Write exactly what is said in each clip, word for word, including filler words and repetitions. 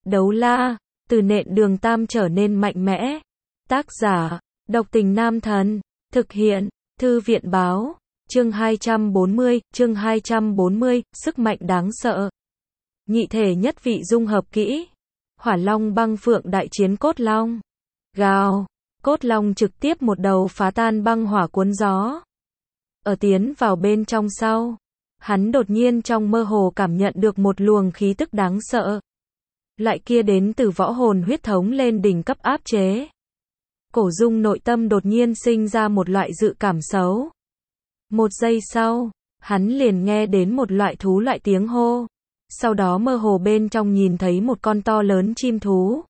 Đấu la, từ nện đường tam trở nên mạnh mẽ. Tác giả, Độc Tình Nam Thần. Thực hiện, Thư viện báo. Chương hai trăm bốn mươi, chương hai trăm bốn mươi, sức mạnh đáng sợ. Nhị thể nhất vị dung hợp kỹ. Hỏa Long băng phượng đại chiến cốt long. Gào, cốt long trực tiếp một đầu phá tan băng hỏa cuốn gió. Ở tiến vào bên trong sau, hắn đột nhiên trong mơ hồ cảm nhận được một luồng khí tức đáng sợ. Loại kia đến từ võ hồn huyết thống lên đỉnh cấp áp chế. Cổ Dung nội tâm đột nhiên sinh ra một loại dự cảm xấu. Một giây sau, hắn liền nghe đến một loại thú loại tiếng hô. Sau đó mơ hồ bên trong nhìn thấy một con to lớn chim thú.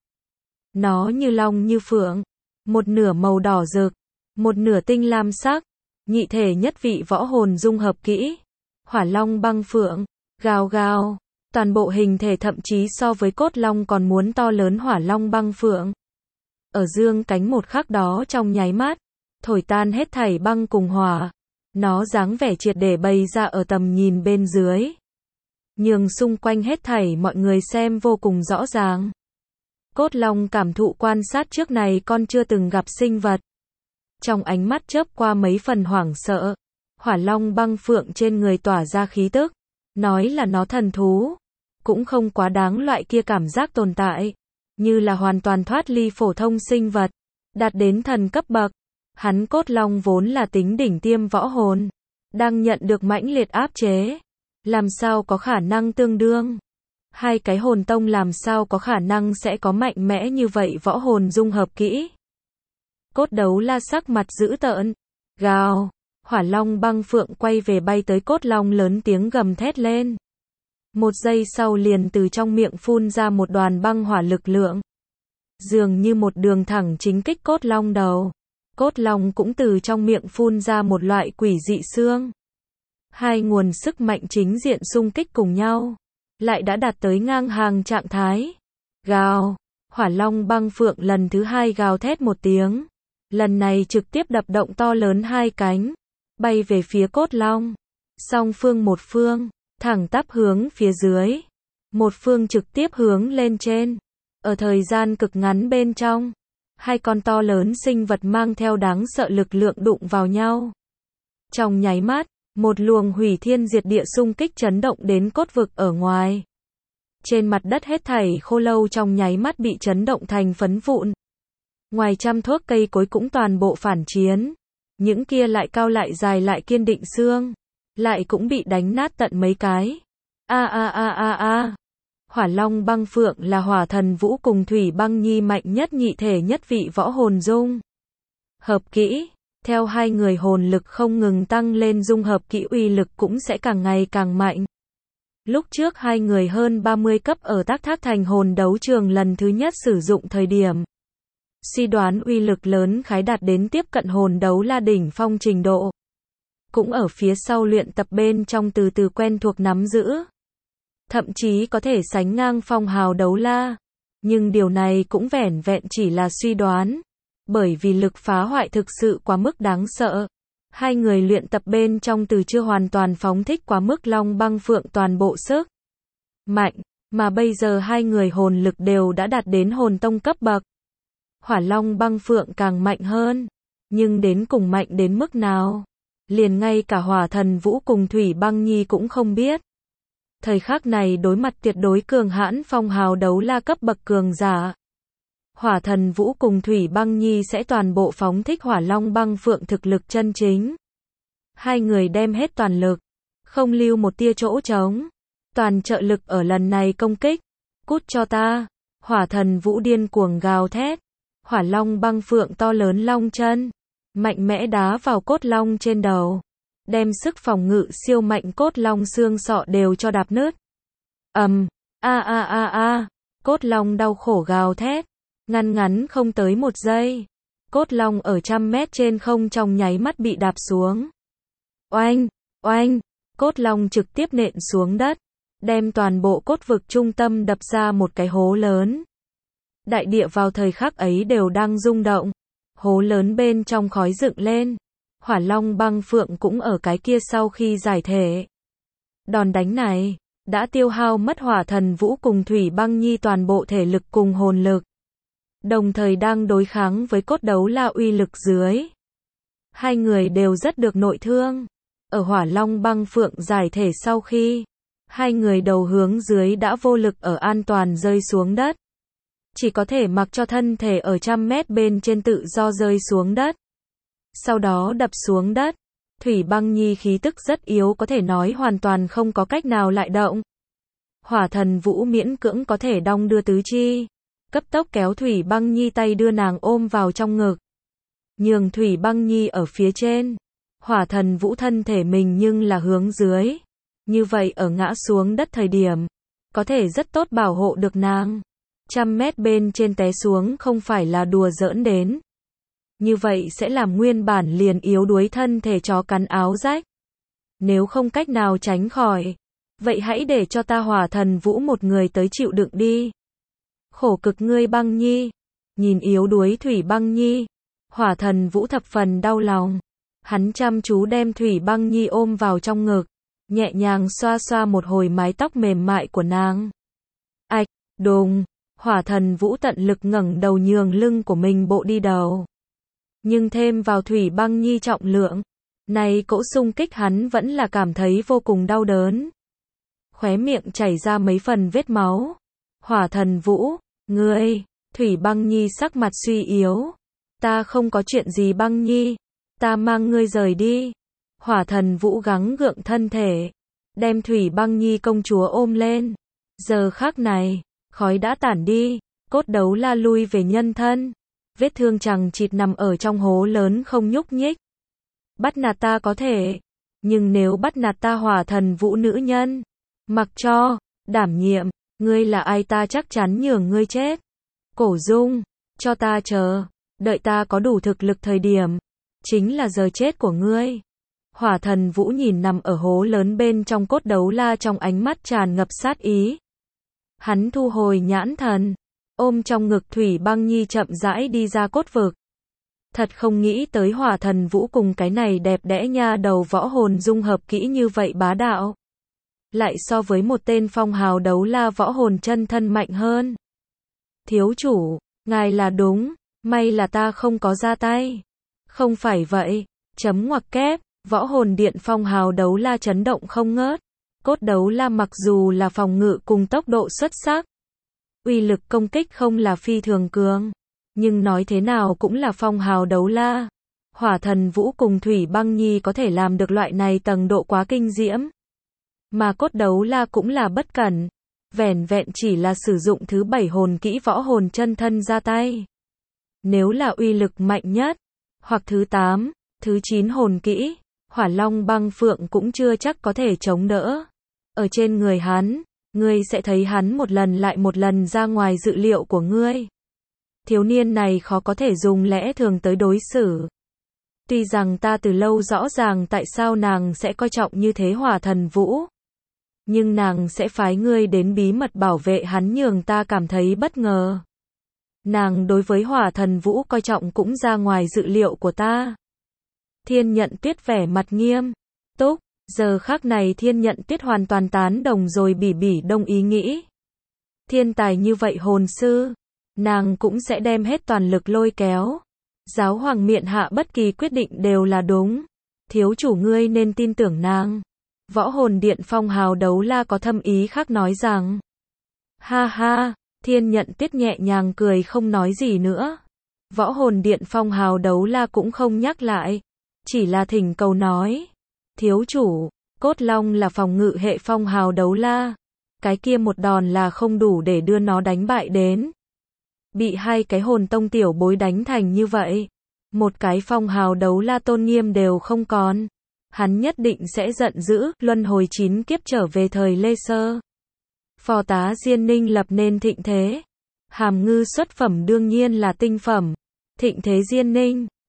Nó như long như phượng, một nửa màu đỏ rực, một nửa tinh lam sắc, nhị thể nhất vị võ hồn dung hợp kỹ. Hỏa Long băng phượng, gào gào, toàn bộ hình thể thậm chí so với cốt long còn muốn to lớn. Hỏa Long băng phượng ở dương cánh một khắc đó trong nháy mắt, thổi tan hết thảy băng cùng hỏa. Nó dáng vẻ triệt để bày ra ở tầm nhìn bên dưới, nhường xung quanh hết thảy mọi người xem vô cùng rõ ràng. Cốt long cảm thụ quan sát trước này con chưa từng gặp sinh vật. Trong ánh mắt chớp qua mấy phần hoảng sợ. Hỏa Long băng phượng trên người tỏa ra khí tức. Nói là nó thần thú, cũng không quá đáng loại kia cảm giác tồn tại. Như là hoàn toàn thoát ly phổ thông sinh vật, đạt đến thần cấp bậc. Hắn cốt long vốn là tính đỉnh tiêm võ hồn, đang nhận được mãnh liệt áp chế. Làm sao có khả năng tương đương? Hai cái hồn tông làm sao có khả năng sẽ có mạnh mẽ như vậy võ hồn dung hợp kỹ? Cốt đấu la sắc mặt dữ tợn. Gào. Hỏa Long băng phượng quay về bay tới cốt long lớn tiếng gầm thét lên. Một giây sau liền từ trong miệng phun ra một đoàn băng hỏa lực lượng. Dường như một đường thẳng chính kích cốt long đầu. Cốt long cũng từ trong miệng phun ra một loại quỷ dị xương. Hai nguồn sức mạnh chính diện xung kích cùng nhau, lại đã đạt tới ngang hàng trạng thái. Gào, Hỏa Long băng phượng lần thứ hai gào thét một tiếng. Lần này trực tiếp đập động to lớn hai cánh, bay về phía cốt long. Song phương một phương, thẳng tắp hướng phía dưới. Một phương trực tiếp hướng lên trên. Ở thời gian cực ngắn bên trong, hai con to lớn sinh vật mang theo đáng sợ lực lượng đụng vào nhau. Trong nháy mắt, một luồng hủy thiên diệt địa xung kích chấn động đến cốt vực ở ngoài. Trên mặt đất hết thảy khô lâu trong nháy mắt bị chấn động thành phấn vụn. Ngoài trăm thước cây cối cũng toàn bộ phản chiến. Những kia lại cao lại dài lại kiên định xương, lại cũng bị đánh nát tận mấy cái. A a a a a. Hỏa Long băng phượng là hỏa thần vũ cùng thủy băng nhi mạnh nhất nhị thể nhất vị võ hồn dung hợp kỹ. Theo hai người hồn lực không ngừng tăng lên, dung hợp kỹ uy lực cũng sẽ càng ngày càng mạnh. Lúc trước hai người hơn ba mươi cấp ở Tác Thác Thành hồn đấu trường lần thứ nhất sử dụng thời điểm, suy đoán uy lực lớn khái đạt đến tiếp cận hồn đấu la đỉnh phong trình độ. Cũng ở phía sau luyện tập bên trong từ từ quen thuộc nắm giữ. Thậm chí có thể sánh ngang phong hào đấu la. Nhưng điều này cũng vẻn vẹn chỉ là suy đoán. Bởi vì lực phá hoại thực sự quá mức đáng sợ. Hai người luyện tập bên trong từ chưa hoàn toàn phóng thích quá mức Long băng phượng toàn bộ sức mạnh. Mà bây giờ hai người hồn lực đều đã đạt đến hồn tông cấp bậc. Hỏa Long băng phượng càng mạnh hơn. Nhưng đến cùng mạnh đến mức nào, liền ngay cả hỏa thần vũ cùng thủy băng nhi cũng không biết. Thời khắc này đối mặt tuyệt đối cường hãn phong hào đấu la cấp bậc cường giả, hỏa thần vũ cùng thủy băng nhi sẽ toàn bộ phóng thích Hỏa Long băng phượng thực lực chân chính. Hai người đem hết toàn lực, không lưu một tia chỗ trống. Toàn trợ lực ở lần này công kích. Cút cho ta. Hỏa thần vũ điên cuồng gào thét. Hỏa Long băng phượng to lớn long chân, mạnh mẽ đá vào cốt long trên đầu, đem sức phòng ngự siêu mạnh cốt long xương sọ đều cho đạp nứt. Ầm, a a a a, cốt long đau khổ gào thét, ngăn ngắn không tới một giây, cốt long ở trăm mét trên không trong nháy mắt bị đạp xuống. Oanh, oanh, cốt long trực tiếp nện xuống đất, đem toàn bộ cốt vực trung tâm đập ra một cái hố lớn. Đại địa vào thời khắc ấy đều đang rung động, hố lớn bên trong khói dựng lên. Hỏa Long băng phượng cũng ở cái kia sau khi giải thể. Đòn đánh này, đã tiêu hao mất Hỏa Thần Vũ cùng Thủy Băng Nhi toàn bộ thể lực cùng hồn lực. Đồng thời đang đối kháng với cốt đấu la uy lực dưới. Hai người đều rất được nội thương. Ở Hỏa Long Băng Phượng giải thể sau khi, hai người đầu hướng dưới đã vô lực ở an toàn rơi xuống đất. Chỉ có thể mặc cho thân thể ở trăm mét bên trên tự do rơi xuống đất. Sau đó đập xuống đất. Thủy Băng Nhi khí tức rất yếu, có thể nói hoàn toàn không có cách nào lại động. Hỏa Thần Vũ miễn cưỡng có thể đong đưa tứ chi. Cấp tốc kéo Thủy Băng Nhi tay đưa nàng ôm vào trong ngực. Nhường Thủy Băng Nhi ở phía trên. Hỏa Thần Vũ thân thể mình nhưng là hướng dưới. Như vậy ở ngã xuống đất thời điểm, có thể rất tốt bảo hộ được nàng. Trăm mét bên trên té xuống không phải là đùa giỡn đến. Như vậy sẽ làm nguyên bản liền yếu đuối thân thể chó cắn áo rách. Nếu không cách nào tránh khỏi, vậy hãy để cho ta Hỏa Thần Vũ một người tới chịu đựng đi. Khổ cực ngươi Băng Nhi. Nhìn yếu đuối Thủy Băng Nhi, Hỏa Thần Vũ thập phần đau lòng. Hắn chăm chú đem Thủy Băng Nhi ôm vào trong ngực, nhẹ nhàng xoa xoa một hồi mái tóc mềm mại của nàng. Ạch, đùng, Hỏa Thần Vũ tận lực ngẩng đầu nhường lưng của mình bộ đi đầu. Nhưng thêm vào Thủy Băng Nhi trọng lượng, này cỗ xung kích hắn vẫn là cảm thấy vô cùng đau đớn. Khóe miệng chảy ra mấy phần vết máu. Hỏa Thần Vũ, ngươi, Thủy Băng Nhi sắc mặt suy yếu. Ta không có chuyện gì Băng Nhi, ta mang ngươi rời đi. Hỏa Thần Vũ gắng gượng thân thể, đem Thủy Băng Nhi công chúa ôm lên. Giờ khắc này, khói đã tản đi, cốt đấu la lui về nhân thân. Vết thương chằng chịt nằm ở trong hố lớn không nhúc nhích. Bắt nạt ta có thể, nhưng nếu bắt nạt ta Hỏa Thần Vũ nữ nhân, mặc cho, đảm nhiệm, ngươi là ai ta chắc chắn nhường ngươi chết. Cổ Dung, cho ta chờ, đợi ta có đủ thực lực thời điểm, chính là giờ chết của ngươi. Hỏa Thần Vũ nhìn nằm ở hố lớn bên trong cốt đấu la trong ánh mắt tràn ngập sát ý. Hắn thu hồi nhãn thần, ôm trong ngực Thủy Băng Nhi chậm rãi đi ra cốt vực. Thật không nghĩ tới Hỏa Thần Vũ cùng cái này đẹp đẽ nha đầu võ hồn dung hợp kỹ như vậy bá đạo. Lại so với một tên phong hào đấu la võ hồn chân thân mạnh hơn. Thiếu chủ, ngài là đúng, may là ta không có ra tay. Không phải vậy, chấm ngoặc kép, võ hồn điện phong hào đấu la chấn động không ngớt. Cốt đấu la mặc dù là phòng ngự cùng tốc độ xuất sắc, uy lực công kích không là phi thường cường, nhưng nói thế nào cũng là phong hào đấu la. Hỏa Thần Vũ cùng Thủy Băng Nhi có thể làm được loại này tầng độ quá kinh diễm. Mà cốt đấu la cũng là bất cẩn, vẻn vẹn chỉ là sử dụng thứ bảy hồn kỹ võ hồn chân thân ra tay. Nếu là uy lực mạnh nhất, hoặc thứ tám, thứ chín hồn kỹ, Hỏa Long Băng Phượng cũng chưa chắc có thể chống đỡ. Ở trên người hắn, ngươi sẽ thấy hắn một lần lại một lần ra ngoài dự liệu của ngươi. Thiếu niên này khó có thể dùng lẽ thường tới đối xử. Tuy rằng ta từ lâu rõ ràng tại sao nàng sẽ coi trọng như thế Hỏa Thần Vũ, nhưng nàng sẽ phái ngươi đến bí mật bảo vệ hắn nhường ta cảm thấy bất ngờ. Nàng đối với Hỏa Thần Vũ coi trọng cũng ra ngoài dự liệu của ta. Thiên Nhận Tuyết vẻ mặt nghiêm túc, giờ khắc này Thiên Nhận Tuyết hoàn toàn tán đồng rồi Bỉ Bỉ Đông ý nghĩ. Thiên tài như vậy hồn sư, nàng cũng sẽ đem hết toàn lực lôi kéo. Giáo hoàng miện hạ bất kỳ quyết định đều là đúng. Thiếu chủ ngươi nên tin tưởng nàng. Võ hồn điện phong hào đấu la có thâm ý khác nói rằng. Ha ha, Thiên Nhận Tuyết nhẹ nhàng cười không nói gì nữa. Võ hồn điện phong hào đấu la cũng không nhắc lại, chỉ là thỉnh cầu nói. Thiếu chủ, Cốt Long là phòng ngự hệ phong hào đấu la. Cái kia một đòn là không đủ để đưa nó đánh bại đến. Bị hai cái hồn tông tiểu bối đánh thành như vậy, một cái phong hào đấu la tôn nghiêm đều không còn. Hắn nhất định sẽ giận dữ, luân hồi chín kiếp trở về thời Lê Sơ. Phò tá Diên Ninh lập nên thịnh thế. Hàm ngư xuất phẩm đương nhiên là tinh phẩm. Thịnh thế Diên Ninh,